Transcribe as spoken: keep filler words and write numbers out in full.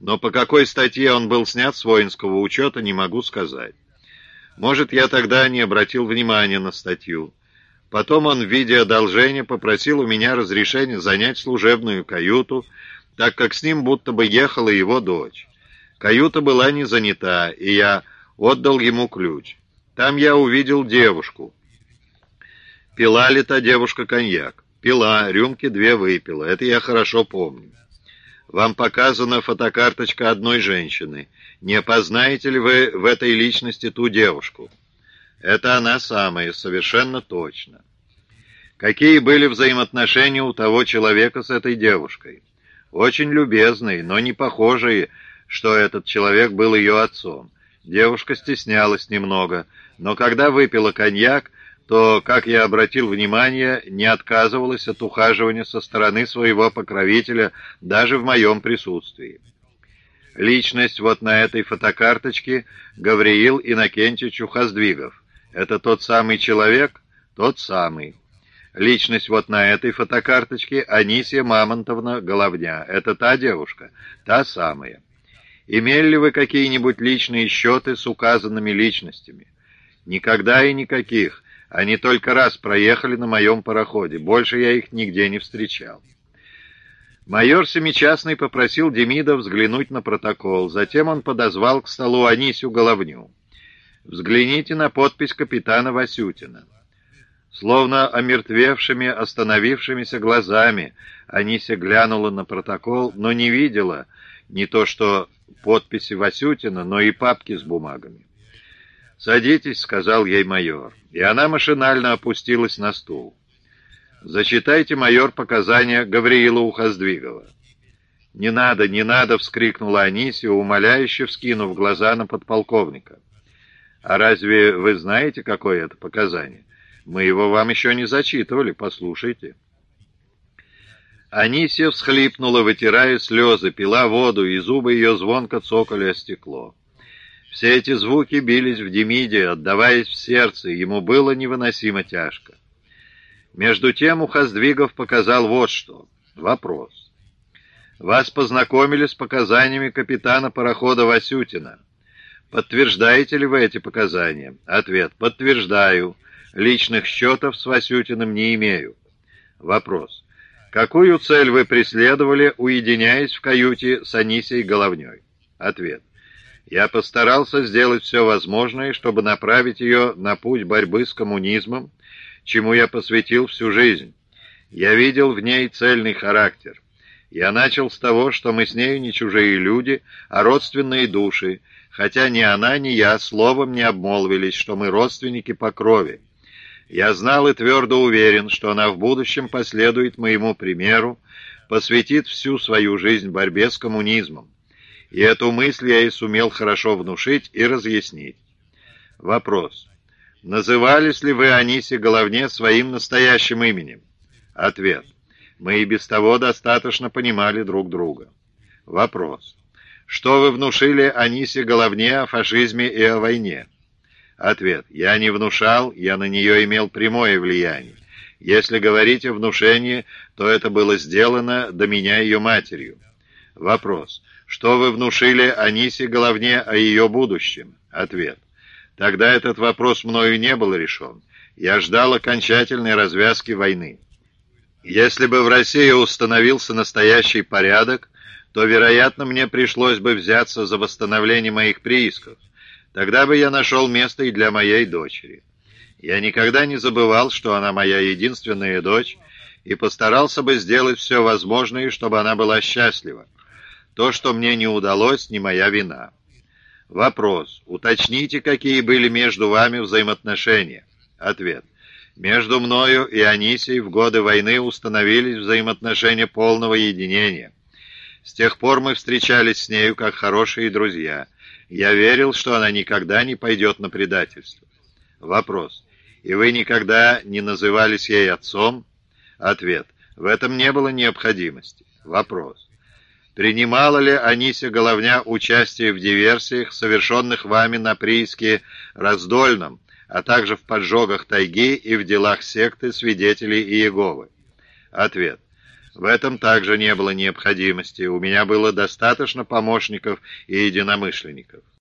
но по какой статье он был снят с воинского учета, не могу сказать. Может, я тогда не обратил внимания на статью. Потом он в виде одолжения попросил у меня разрешения занять служебную каюту, так как с ним будто бы ехала его дочь. Каюта была не занята, и я отдал ему ключ. Там я увидел девушку. Пила ли та девушка коньяк? Пила, рюмки две выпила, это я хорошо помню. Вам показана фотокарточка одной женщины. Не опознаете ли вы в этой личности ту девушку? Это она самая, совершенно точно. Какие были взаимоотношения у того человека с этой девушкой? Очень любезные, но не похожие, что этот человек был ее отцом. Девушка стеснялась немного, но когда выпила коньяк, то, как я обратил внимание, не отказывалась от ухаживания со стороны своего покровителя даже в моем присутствии. Личность вот на этой фотокарточке Гавриил Иннокентьевич Ухоздвигов. Это тот самый человек? Тот самый. Личность вот на этой фотокарточке Анисия Мамонтовна Головня. Это та девушка? Та самая. Имели ли вы какие-нибудь личные счеты с указанными личностями? Никогда и никаких. Они только раз проехали на моем пароходе. Больше я их нигде не встречал. Майор Семичастный попросил Демида взглянуть на протокол. Затем он подозвал к столу Анисию Головню. «Взгляните на подпись капитана Васютина». Словно омертвевшими, остановившимися глазами Анися глянула на протокол, но не видела не то что подписи Васютина, но и папки с бумагами. «Садитесь», — сказал ей майор, и она машинально опустилась на стул. «Зачитайте, майор, показания Гавриила Ухоздвигова». «Не надо, не надо!» — вскрикнула Анисия, умоляюще вскинув глаза на подполковника. «А разве вы знаете, какое это показание? Мы его вам еще не зачитывали, послушайте». Анисия всхлипнула, вытирая слезы, пила воду, и зубы ее звонко цокали о стекло. Все эти звуки бились в Демиде, отдаваясь в сердце, ему было невыносимо тяжко. Между тем Ухоздвигов показал вот что. Вопрос. Вас познакомили с показаниями капитана парохода Васютина. Подтверждаете ли вы эти показания? Ответ. Подтверждаю. Личных счетов с Васютиным не имею. Вопрос. Какую цель вы преследовали, уединяясь в каюте с Анисией Головней? Ответ. Я постарался сделать все возможное, чтобы направить ее на путь борьбы с коммунизмом, чему я посвятил всю жизнь. Я видел в ней цельный характер. Я начал с того, что мы с нею не чужие люди, а родственные души, хотя ни она, ни я словом не обмолвились, что мы родственники по крови. Я знал и твердо уверен, что она в будущем последует моему примеру, посвятит всю свою жизнь борьбе с коммунизмом. И эту мысль я и сумел хорошо внушить и разъяснить. Вопрос. Назывались ли вы Анисе Головне своим настоящим именем? Ответ. Мы и без того достаточно понимали друг друга. Вопрос. Что вы внушили Анисе Головне о фашизме и о войне? Ответ. Я не внушал, я на нее имел прямое влияние. Если говорить о внушении, то это было сделано до меня ее матерью. Вопрос. Что вы внушили Анисе Головне о ее будущем? Ответ. Тогда этот вопрос мною не был решен. Я ждал окончательной развязки войны. Если бы в России установился настоящий порядок, то, вероятно, мне пришлось бы взяться за восстановление моих приисков. Тогда бы я нашел место и для моей дочери. Я никогда не забывал, что она моя единственная дочь, и постарался бы сделать все возможное, чтобы она была счастлива. То, что мне не удалось, не моя вина. Вопрос. Уточните, какие были между вами взаимоотношения. Ответ. Между мною и Анисией в годы войны установились взаимоотношения полного единения. С тех пор мы встречались с нею как хорошие друзья. Я верил, что она никогда не пойдет на предательство. Вопрос. И вы никогда не назывались ей отцом? Ответ. В этом не было необходимости. Вопрос. Принимала ли Анисия Головня участие в диверсиях, совершенных вами на прииске Раздольном, а также в поджогах тайги и в делах секты свидетелей Иеговы? Ответ. В этом также не было необходимости, у меня было достаточно помощников и единомышленников.